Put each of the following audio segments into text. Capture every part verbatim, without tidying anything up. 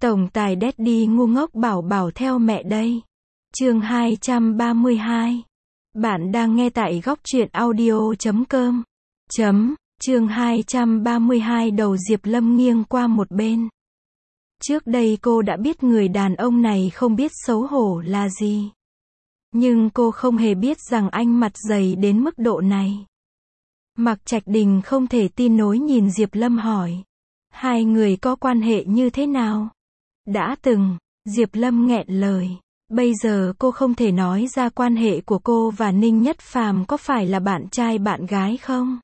Tổng tài Daddy ngu ngốc bảo bảo theo mẹ đây. Chương hai trăm ba mươi hai. Bạn đang nghe tại góc truyện audio chấm com. Chấm, chương hai trăm ba mươi hai đầu Diệp Lâm nghiêng qua một bên. Trước đây cô đã biết người đàn ông này không biết xấu hổ là gì. Nhưng cô không hề biết rằng anh mặt dày đến mức độ này. Mạc Trạch Đình không thể tin nổi nhìn Diệp Lâm hỏi. Hai người có quan hệ như thế nào? Đã từng, Diệp Lâm nghẹn lời. Bây giờ cô không thể nói ra quan hệ của cô và Ninh Nhất Phàm có phải là bạn trai bạn gái không?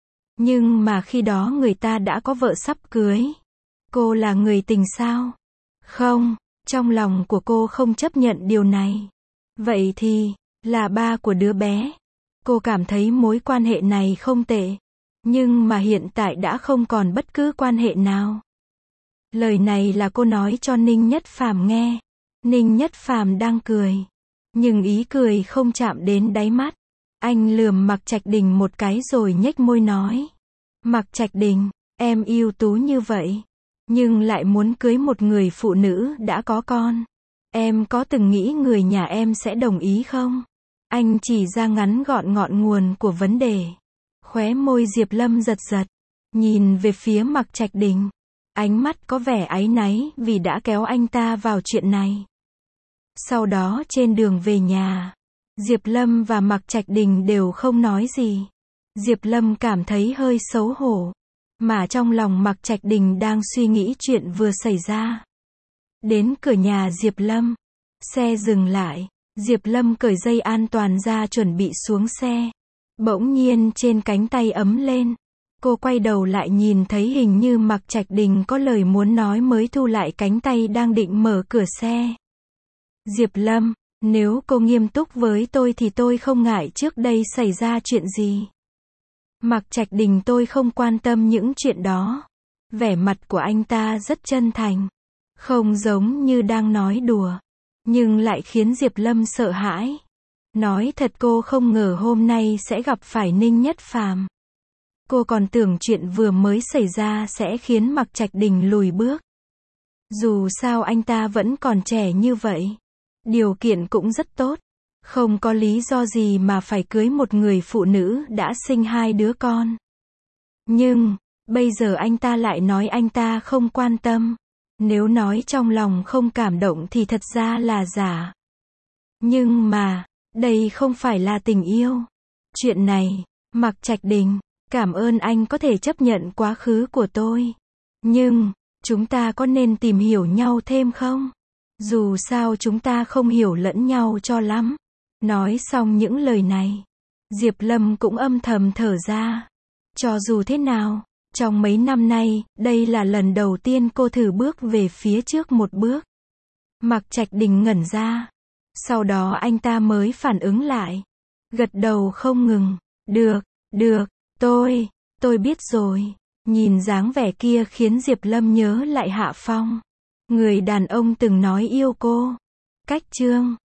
Nhưng mà khi đó người ta đã có vợ sắp cưới. Cô là người tình sao? Không, trong lòng của cô không chấp nhận điều này. Vậy thì, là ba của đứa bé. Cô cảm thấy mối quan hệ này không tệ. Nhưng mà hiện tại đã không còn bất cứ quan hệ nào. Lời này là cô nói cho Ninh Nhất Phàm nghe. Ninh Nhất Phàm đang cười. Nhưng ý cười không chạm đến đáy mắt. Anh lườm Mạc Trạch Đình một cái rồi nhếch môi nói. Mạc Trạch Đình, em ưu tú như vậy. Nhưng lại muốn cưới một người phụ nữ đã có con. Em có từng nghĩ người nhà em sẽ đồng ý không? Anh chỉ ra ngắn gọn ngọn nguồn của vấn đề. Khóe môi Diệp Lâm giật giật. Nhìn về phía Mạc Trạch Đình. Ánh mắt có vẻ áy náy vì đã kéo anh ta vào chuyện này. Sau đó trên đường về nhà, Diệp Lâm và Mạc Trạch Đình đều không nói gì. Diệp Lâm cảm thấy hơi xấu hổ. Mà trong lòng Mạc Trạch Đình đang suy nghĩ chuyện vừa xảy ra. Đến cửa nhà Diệp Lâm. Xe dừng lại. Diệp Lâm cởi dây an toàn ra chuẩn bị xuống xe. Bỗng nhiên trên cánh tay ấm lên. Cô quay đầu lại nhìn thấy hình như Mạc Trạch Đình có lời muốn nói mới thu lại cánh tay đang định mở cửa xe. Diệp Lâm, nếu cô nghiêm túc với tôi thì tôi không ngại trước đây xảy ra chuyện gì. Mạc Trạch Đình tôi không quan tâm những chuyện đó. Vẻ mặt của anh ta rất chân thành. Không giống như đang nói đùa. Nhưng lại khiến Diệp Lâm sợ hãi. Nói thật cô không ngờ hôm nay sẽ gặp phải Ninh Nhất Phàm. Cô còn tưởng chuyện vừa mới xảy ra sẽ khiến Mạc Trạch Đình lùi bước. Dù sao anh ta vẫn còn trẻ như vậy. Điều kiện cũng rất tốt. Không có lý do gì mà phải cưới một người phụ nữ đã sinh hai đứa con. Nhưng, bây giờ anh ta lại nói anh ta không quan tâm. Nếu nói trong lòng không cảm động thì thật ra là giả. Nhưng mà, đây không phải là tình yêu. Chuyện này, Mạc Trạch Đình, cảm ơn anh có thể chấp nhận quá khứ của tôi. Nhưng, chúng ta có nên tìm hiểu nhau thêm không? Dù sao chúng ta không hiểu lẫn nhau cho lắm. Nói xong những lời này, Diệp Lâm cũng âm thầm thở ra. Cho dù thế nào, trong mấy năm nay, đây là lần đầu tiên cô thử bước về phía trước một bước. Mạc Trạch Đình ngẩn ra. Sau đó anh ta mới phản ứng lại. Gật đầu không ngừng. Được, được, tôi, tôi biết rồi. Nhìn dáng vẻ kia khiến Diệp Lâm nhớ lại Hạ Phong. Người đàn ông từng nói yêu cô. Cách chương